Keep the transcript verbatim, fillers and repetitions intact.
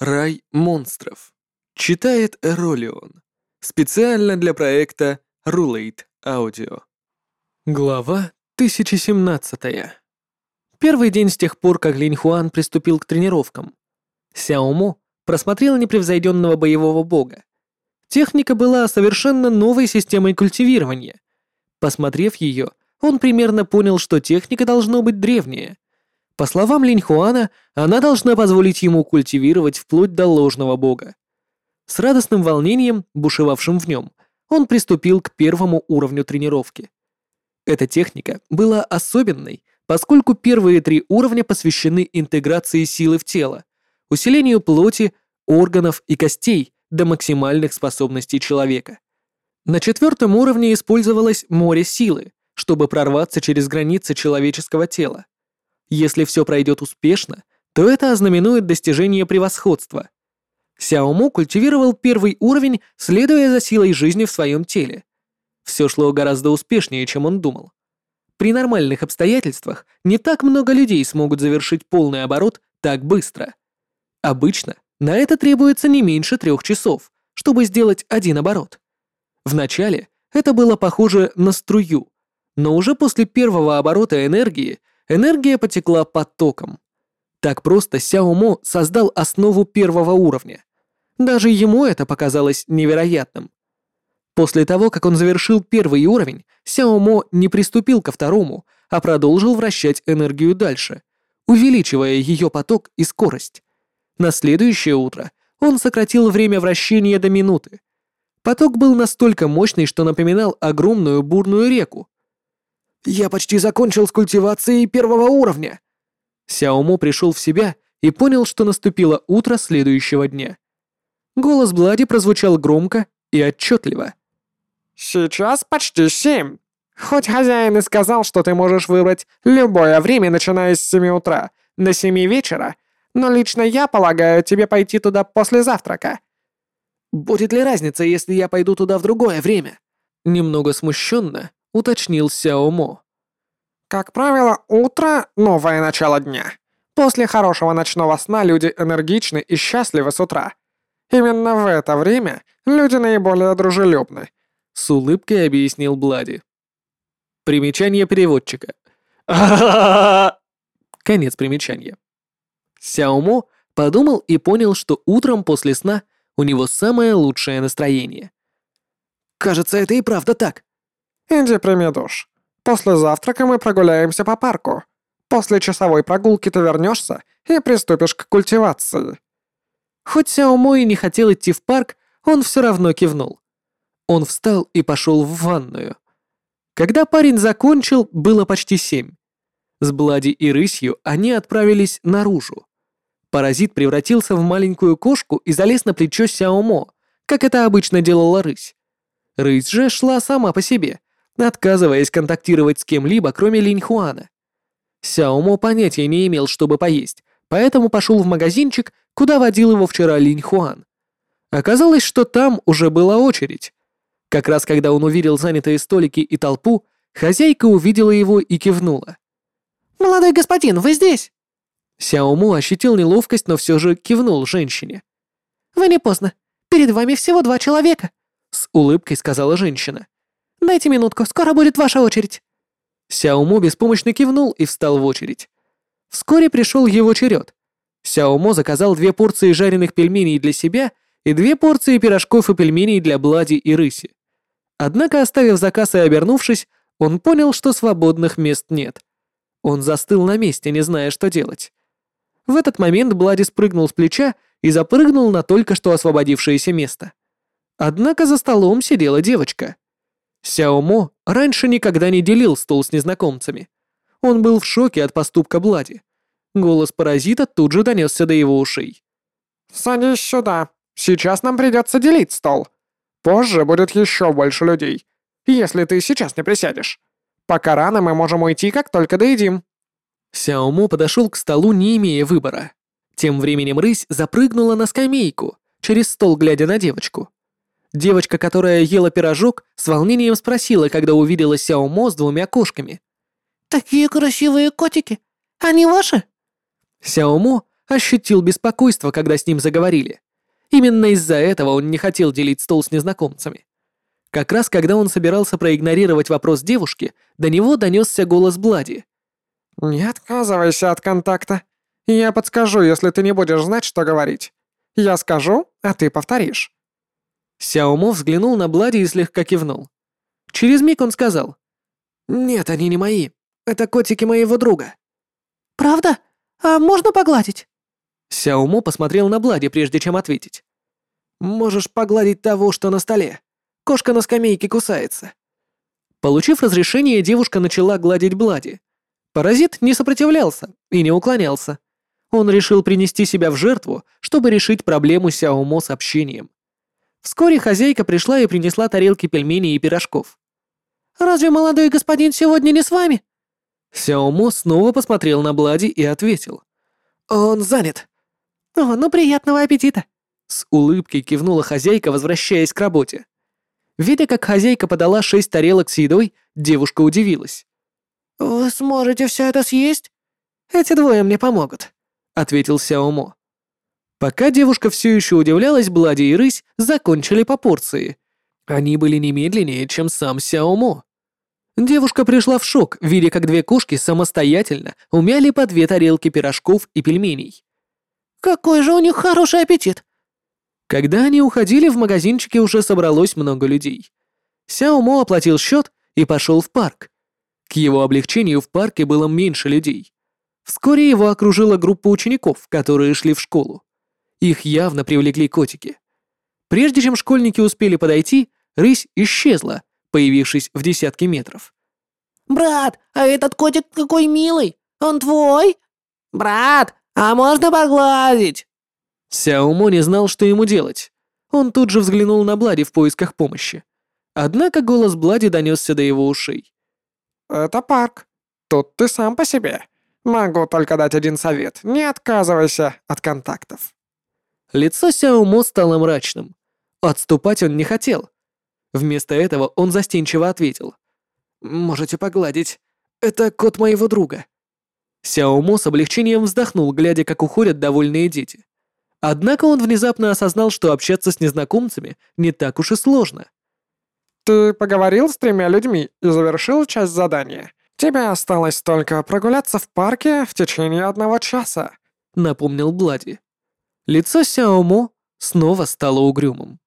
Рай монстров. Читает Эролион. Специально для проекта Rulate Audio. Глава тысяча семнадцатая. Первый день с тех пор, как Линь Хуан приступил к тренировкам. Сяо Мо просмотрел непревзойденного боевого бога. Техника была совершенно новой системой культивирования. Посмотрев ее, он примерно понял, что техника должно быть древняя. По словам Линь Хуана, она должна позволить ему культивировать вплоть до ложного бога. С радостным волнением, бушевавшим в нем, он приступил к первому уровню тренировки. Эта техника была особенной, поскольку первые три уровня посвящены интеграции силы в тело, усилению плоти, органов и костей до максимальных способностей человека. На четвертом уровне использовалось море силы, чтобы прорваться через границы человеческого тела. Если все пройдет успешно, то это ознаменует достижение превосходства. Сяо Мо культивировал первый уровень, следуя за силой жизни в своем теле. Все шло гораздо успешнее, чем он думал. При нормальных обстоятельствах не так много людей смогут завершить полный оборот так быстро. Обычно на это требуется не меньше трех часов, чтобы сделать один оборот. Вначале это было похоже на струю, но уже после первого оборота энергии энергия потекла потоком. Так просто Сяо Мо создал основу первого уровня. Даже ему это показалось невероятным. После того, как он завершил первый уровень, Сяо Мо не приступил ко второму, а продолжил вращать энергию дальше, увеличивая ее поток и скорость. На следующее утро он сократил время вращения до минуты. Поток был настолько мощный, что напоминал огромную бурную реку. «Я почти закончил с культивацией первого уровня!» Сяо Мо пришел в себя и понял, что наступило утро следующего дня. Голос Блади прозвучал громко и отчетливо. «Сейчас почти семь. Хоть хозяин и сказал, что ты можешь выбрать любое время, начиная с семи утра до семи вечера, но лично я полагаю тебе пойти туда после завтрака». «Будет ли разница, если я пойду туда в другое время?» Немного смущенно уточнил Сяо Мо. «Как правило, утро — новое начало дня. После хорошего ночного сна люди энергичны и счастливы с утра. Именно в это время люди наиболее дружелюбны», — с улыбкой объяснил Блади. Примечание переводчика. Конец примечания. Сяо Мо подумал и понял, что утром после сна у него самое лучшее настроение. «Кажется, это и правда так». «Иди прими душ. После завтрака мы прогуляемся по парку. После часовой прогулки ты вернешься и приступишь к культивации». Хоть Сяо Мо и не хотел идти в парк, он все равно кивнул. Он встал и пошел в ванную. Когда парень закончил, было почти семь. С Блади и рысью они отправились наружу. Паразит превратился в маленькую кошку и залез на плечо Сяо Мо, как это обычно делала рысь. Рысь же шла сама по себе, отказываясь контактировать с кем-либо, кроме Линь Хуана. Сяо Мо понятия не имел, чтобы поесть, поэтому пошел в магазинчик, куда водил его вчера Линь Хуан. Оказалось, что там уже была очередь. Как раз когда он увидел занятые столики и толпу, хозяйка увидела его и кивнула. «Молодой господин, вы здесь?» Сяо Мо ощутил неловкость, но все же кивнул женщине. «Вы не поздно. Перед вами всего два человека», — с улыбкой сказала женщина. «Дайте минутку, скоро будет ваша очередь». Сяо Мо беспомощно кивнул и встал в очередь. Вскоре пришел его черед. Сяо Мо заказал две порции жареных пельменей для себя и две порции пирожков и пельменей для Блади и рыси. Однако, оставив заказ и обернувшись, он понял, что свободных мест нет. Он застыл на месте, не зная, что делать. В этот момент Блади спрыгнул с плеча и запрыгнул на только что освободившееся место. Однако за столом сидела девочка. Сяо Мо раньше никогда не делил стол с незнакомцами. Он был в шоке от поступка Блади. Голос паразита тут же донесся до его ушей. «Садись сюда. Сейчас нам придется делить стол. Позже будет еще больше людей, если ты сейчас не присядешь. Пока рано мы можем уйти, как только доедим». Сяо Мо подошел к столу, не имея выбора. Тем временем рысь запрыгнула на скамейку, через стол глядя на девочку. Девочка, которая ела пирожок, с волнением спросила, когда увидела Сяо Мо с двумя кошками. «Такие красивые котики. Они ваши?» Сяо Мо ощутил беспокойство, когда с ним заговорили. Именно из-за этого он не хотел делить стол с незнакомцами. Как раз когда он собирался проигнорировать вопрос девушки, до него донесся голос Блади. «Не отказывайся от контакта. Я подскажу, если ты не будешь знать, что говорить. Я скажу, а ты повторишь». Сяомо взглянул на Блади и слегка кивнул. Через миг он сказал. «Нет, они не мои. Это котики моего друга». Правда? А можно погладить? Сяомо посмотрел на Блади, прежде чем ответить. «Можешь погладить того, что на столе. Кошка на скамейке кусается». Получив разрешение, девушка начала гладить Блади. Паразит не сопротивлялся и не уклонялся. Он решил принести себя в жертву, чтобы решить проблему Сяомо с общением. Вскоре хозяйка пришла и принесла тарелки пельменей и пирожков. Разве молодой господин сегодня не с вами? Сяомо снова посмотрел на Блади и ответил. «Он занят». О, ну приятного аппетита. С улыбкой кивнула хозяйка, возвращаясь к работе. Видя, как хозяйка подала шесть тарелок с едой, девушка удивилась. Вы сможете все это съесть? «Эти двое мне помогут», — ответил Сяомо. Пока девушка все еще удивлялась, Блади и Рысь закончили по порции. Они были не медленнее, чем сам Сяомо. Девушка пришла в шок, видя, как две кошки самостоятельно умяли по две тарелки пирожков и пельменей. Какой же у них хороший аппетит. Когда они уходили, в магазинчике уже собралось много людей. Сяомо оплатил счет и пошел в парк. К его облегчению в парке было меньше людей. Вскоре его окружила группа учеников, которые шли в школу. Их явно привлекли котики. Прежде чем школьники успели подойти, рысь исчезла, появившись в десятке метров. Брат, а этот котик какой милый. Он твой? Брат, а можно погладить? Сяомо не знал, что ему делать. Он тут же взглянул на Блади в поисках помощи. Однако голос Блади донесся до его ушей. «Это парк. Тут ты сам по себе. Могу только дать один совет. Не отказывайся от контактов». Лицо Сяомо стало мрачным. Отступать он не хотел. Вместо этого он застенчиво ответил. «Можете погладить. Это кот моего друга». Сяомо с облегчением вздохнул, глядя, как уходят довольные дети. Однако он внезапно осознал, что общаться с незнакомцами не так уж и сложно. «Ты поговорил с тремя людьми и завершил часть задания. Тебе осталось только прогуляться в парке в течение одного часа», — напомнил Блади. Лицо Сяомо снова стало угрюмым.